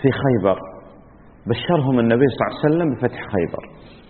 في خيبر بشرهم النبي صلى الله عليه وسلم بفتح خيبر،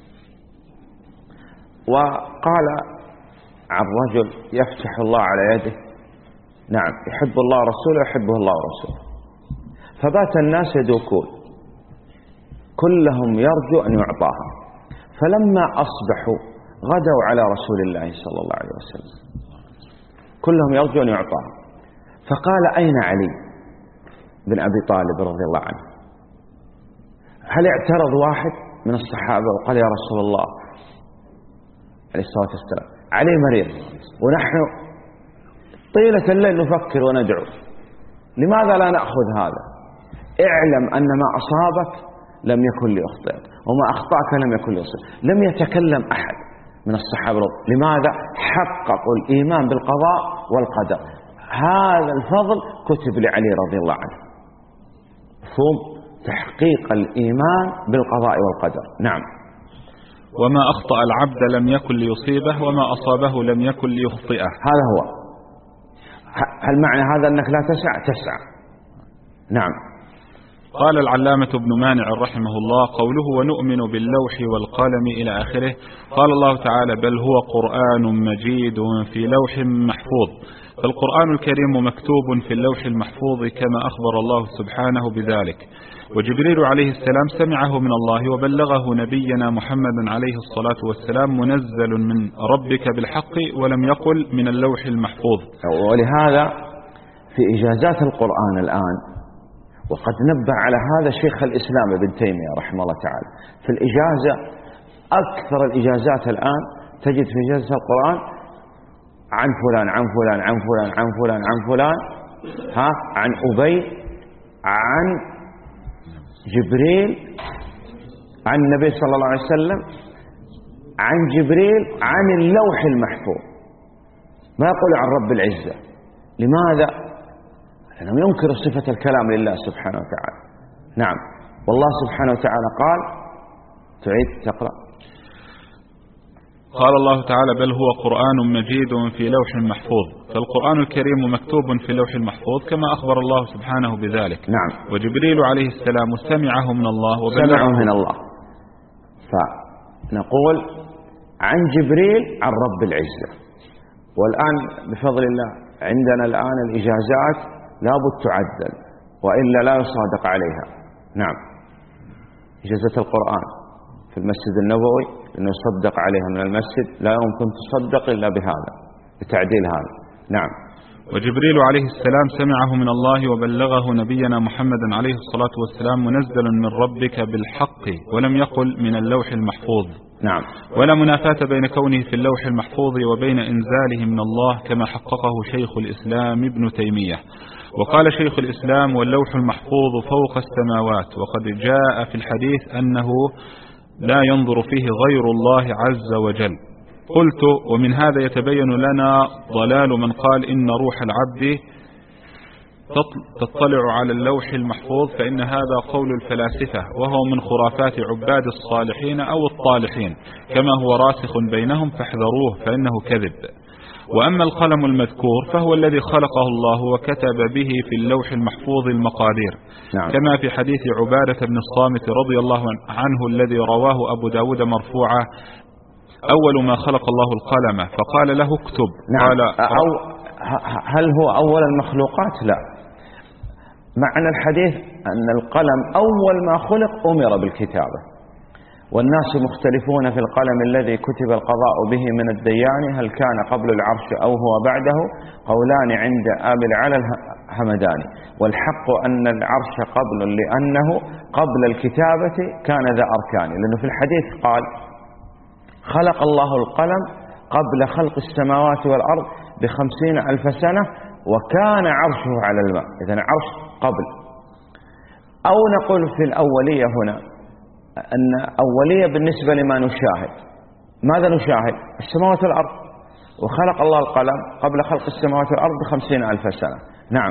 وقال عن رجل يفتح الله على يده، نعم يحب الله ورسوله يحبه الله ورسوله. فبات الناس يدوكون كلهم يرجو أن يعطاها، فلما أصبحوا غدوا على رسول الله صلى الله عليه وسلم كلهم يرجو أن يعطاها، فقال أين علي بن أبي طالب رضي الله عنه؟ هل اعترض واحد من الصحابة وقال يا رسول الله عليه الصلاة والسلام علي مريض ونحن طيلة الليل نفكر وندعو، لماذا لا نأخذ هذا؟ اعلم أن ما أصابك لم يكن ليخطئك وما أخطأك لم يكن ليصيبك. لم يتكلم أحد من الصحابة. لماذا؟ حققوا الإيمان بالقضاء والقدر. هذا الفضل كتب لعلي رضي الله عنه. مفهوم تحقيق الإيمان بالقضاء والقدر. نعم. وما أخطأ العبد لم يكن ليصيبه وما أصابه لم يكن ليخطئه. هذا هو. هل معنى هذا أنك لا تسعى؟ نعم. قال العلامة ابن مانع رحمه الله: قوله ونؤمن باللوح والقلم إلى آخره، قال الله تعالى: بل هو قرآن مجيد في لوح محفوظ. فالقرآن الكريم مكتوب في اللوح المحفوظ كما أخبر الله سبحانه بذلك. وجبريل عليه السلام سمعه من الله وبلغه نبينا محمد عليه الصلاة والسلام منزل من ربك بالحق، ولم يقل من اللوح المحفوظ. ولهذا في إجازات القرآن الآن، وقد نبه على هذا شيخ الإسلام ابن تيمية رحمه الله تعالى في الإجازة، أكثر الإجازات الآن تجد في إجازة القرآن عن فلان عن فلان عن فلان عن فلان عن فلان، عن أبي، عن جبريل، عن النبي صلى الله عليه وسلم، عن جبريل، عن اللوح المحفوظ. ما يقول عن رب العزة. لماذا؟ لأنهم ينكروا صفة الكلام لله سبحانه وتعالى. نعم. والله سبحانه وتعالى قال، تعيد تقرأ. قال الله تعالى: بل هو قرآن مجيد في لوح محفوظ. فالقرآن الكريم مكتوب في اللوح المحفوظ كما أخبر الله سبحانه بذلك. نعم. وجبريل عليه السلام سمعه من الله سمعه من الله. فنقول عن جبريل عن رب العزة. والآن بفضل الله عندنا الآن الإجازات لابد تعدل وإلا لا يصادق عليها. نعم. إجازة القرآن في المسجد النبوي إنه يصدق عليها من المسجد، لا يمكن تصدق إلا بهذا، بتعديل هذا. نعم. وجبريل عليه السلام سمعه من الله وبلغه نبينا محمد عليه الصلاة والسلام منزل من ربك بالحق، ولم يقل من اللوح المحفوظ. نعم. ولا منافاة بين كونه في اللوح المحفوظ وبين إنزاله من الله كما حققه شيخ الإسلام ابن تيمية. وقال شيخ الإسلام: واللوح المحفوظ فوق السماوات، وقد جاء في الحديث أنه لا ينظر فيه غير الله عز وجل. قلت: ومن هذا يتبين لنا ضلال من قال إن روح العبد تطلع على اللوح المحفوظ، فإن هذا قول الفلاسفة، وهو من خرافات عباد الصالحين أو الطالحين، كما هو راسخ بينهم فاحذروه فإنه كذب. وأما القلم المذكور فهو الذي خلقه الله وكتب به في اللوح المحفوظ المقادير. نعم. كما في حديث عبادة بن الصامت رضي الله عنه الذي رواه أبو داود مرفوعا: أول ما خلق الله القلم فقال له اكتب. نعم. قال هل هو أول المخلوقات؟ لا. معنى الحديث أن القلم أول ما خلق أمر بالكتابة. والناس مختلفون في القلم الذي كتب القضاء به من الديان، هل كان قبل العرش أو هو بعده؟ قولان عند أبي العلا الهمداني، والحق أن العرش قبل، لأنه قبل الكتابة كان ذا أركان. لأنه في الحديث قال: خلق الله القلم قبل خلق السماوات والأرض ب50,000 سنة، وكان عرشه على الماء. إذن عرش قبل. أو نقول في الأولية هنا أن أولية بالنسبة لما نشاهد. ماذا نشاهد؟ السماوات والأرض. وخلق الله القلم قبل خلق السماوات والأرض ب50,000 سنة. نعم.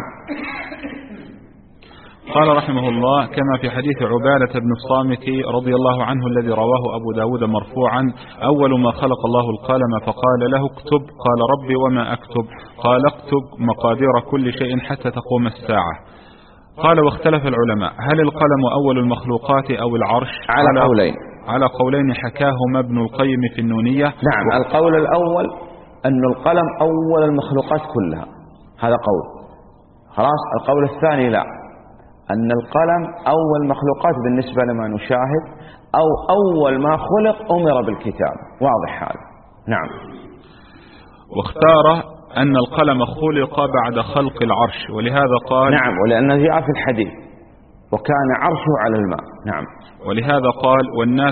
قال رحمه الله: كما في حديث عبادة بن الصامت رضي الله عنه الذي رواه أبو داود مرفوعا: أول ما خلق الله القلم فقال له اكتب. قال: ربي وما أكتب؟ قال: اكتب مقادير كل شيء حتى تقوم الساعة. قال واختلف العلماء هل القلم أول المخلوقات أو العرش؟ على قولين حكاهما ابن القيم في النونية. نعم، القول الأول أن القلم أول المخلوقات كلها، هذا قول. خلاص. القول الثاني لا، أن القلم أول مخلوقات بالنسبة لما نشاهد، أو أول ما خلق أمر بالكتاب. واضح هذا. نعم. واختار أن القلم خلق بعد خلق العرش، ولهذا قال نعم، ولأنه جاء في الحديث وكان عرشه على الماء. نعم. ولهذا قال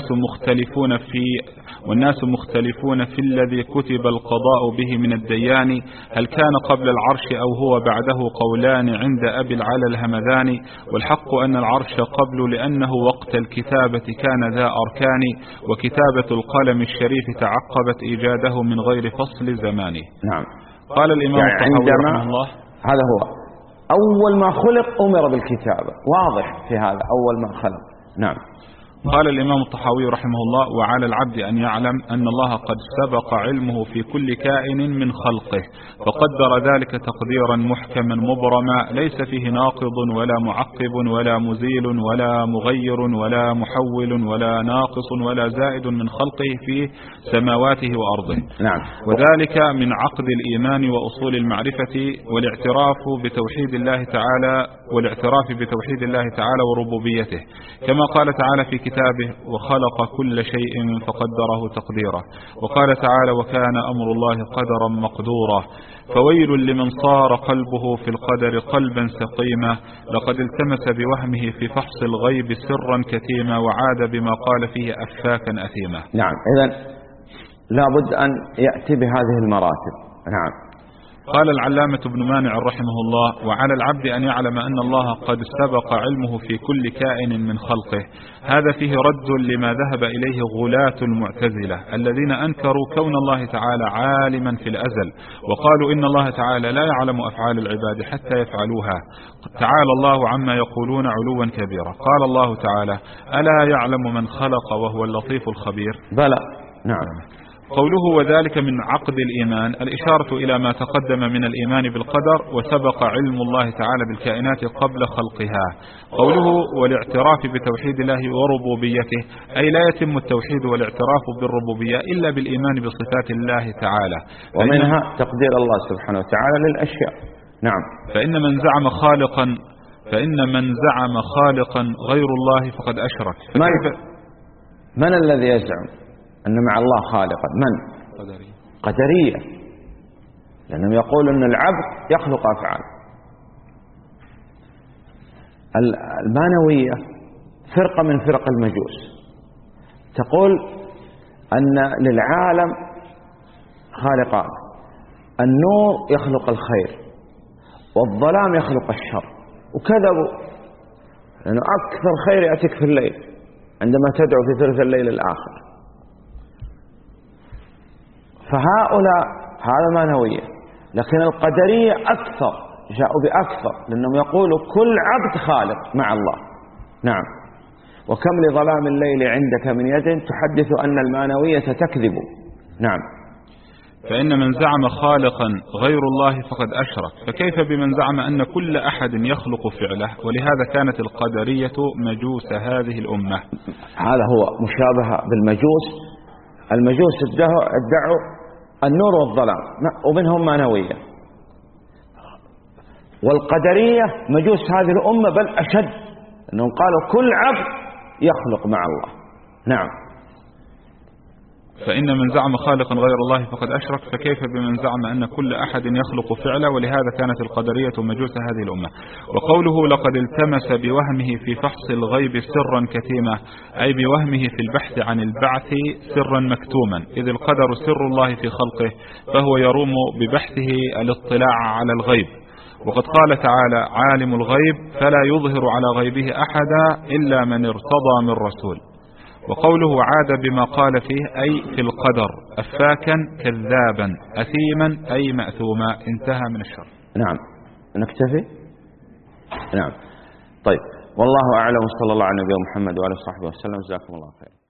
والناس مختلفون في الذي كتب القضاء به من الديان، هل كان قبل العرش أو هو بعده؟ قولان عند أبي العلا الهمذاني، والحق أن العرش قبل، لأنه وقت الكتابة كان ذا أركان، وكتابة القلم الشريف تعقبت إيجاده من غير فصل زمانه. نعم. قال الإمام الطحاوي رحمه الله هذا هو أول ما خلق أمر بالكتابة. واضح في هذا أول ما خلق. نعم. قال الإمام الطحاوي رحمه الله وعلى العبد أن يعلم أن الله قد سبق علمه في كل كائن من خلقه، فقدر ذلك تقديرا محكما مبرما ليس فيه ناقض ولا معقب ولا مزيل ولا مغير ولا محول ولا ناقص ولا زائد من خلقه في سماواته وأرضه. نعم. وذلك من عقد الإيمان وأصول المعرفة والاعتراف بتوحيد الله تعالى وربوبيته، كما قال تعالى في كتابه وخلق كل شيء فقدره تقديرا، وقال تعالى وكان أمر الله قدرا مقدورا. فويل لمن صار قلبه في القدر قلبا سقيما، لقد التمس بوهمه في فحص الغيب سرا كتيما، وعاد بما قال فيه أفاكا أثيما. نعم. إذن لابد أن يأتي بهذه المراتب. نعم. قال العلامة ابن مانع رحمه الله وعلى العبد أن يعلم أن الله قد سبق علمه في كل كائن من خلقه. هذا فيه رد لما ذهب إليه غلاة المعتزلة الذين أنكروا كون الله تعالى عالما في الأزل، وقالوا إن الله تعالى لا يعلم أفعال العباد حتى يفعلوها. تعالى الله عما يقولون علوا كبيرا. قال الله تعالى ألا يعلم من خلق وهو اللطيف الخبير؟ بلى. نعم. قوله وذلك من عقد الإيمان الإشارة إلى ما تقدم من الإيمان بالقدر، وسبق علم الله تعالى بالكائنات قبل خلقها. قوله والاعتراف بتوحيد الله وربوبيته، أي لا يتم التوحيد والاعتراف بالربوبية إلا بالإيمان بصفات الله تعالى، ومنها تقدير الله سبحانه وتعالى للأشياء. نعم. فإن من زعم خالقا غير الله فقد أشرك. من الذي يزعم أن مع الله خالقا؟ من؟ قدرية، لأنهم يقولون أن العبد يخلق أفعال. المانوية فرقة من فرق المجوس تقول أن للعالم خالقان، النور يخلق الخير والظلام يخلق الشر، وكذبوا، لأنه أكثر خير يأتيك في الليل عندما تدعو في ثلث الليل الآخر. فهؤلاء هذا مانوية، لكن القدرية أكثر، جاءوا بأكثر، لأنهم يقولوا كل عبد خالق مع الله. نعم. وكم لظلام الليل عندك من يد تحدث أن المانوية تكذب. نعم. فإن من زعم خالقا غير الله فقد أشرك، فكيف بمن زعم أن كل أحد يخلق فعله؟ ولهذا كانت القدرية مجوس هذه الأمة. هذا هو مشابهة بالمجوس. المجوس ادعوا النور والظلام، ومنهم مانوية. والقدرية مجوس هذه الأمة بل أشد، أنهم قالوا كل عبد يخلق مع الله. نعم. فإن من زعم خالقا غير الله فقد أشرك، فكيف بمن زعم أن كل أحد يخلق فعله؟ ولهذا كانت القدرية مجوس هذه الأمة. وقوله لقد التمس بوهمه في فحص الغيب سرا كتيما، أي بوهمه في البحث عن البعث سرا مكتوما، إذ القدر سر الله في خلقه، فهو يروم ببحثه الاطلاع على الغيب. وقد قال تعالى عالم الغيب فلا يظهر على غيبه أحدا إلا من ارتضى من رسول. وقوله عاد بما قال فيه أي في القدر، أفاكا كذابا أثيما أي مأثوما، انتهى من الشر. نعم. نكتفي. نعم. طيب، والله أعلم، صلى الله على نبينا محمد وعلى صحبه وسلم. جزاكم الله خير.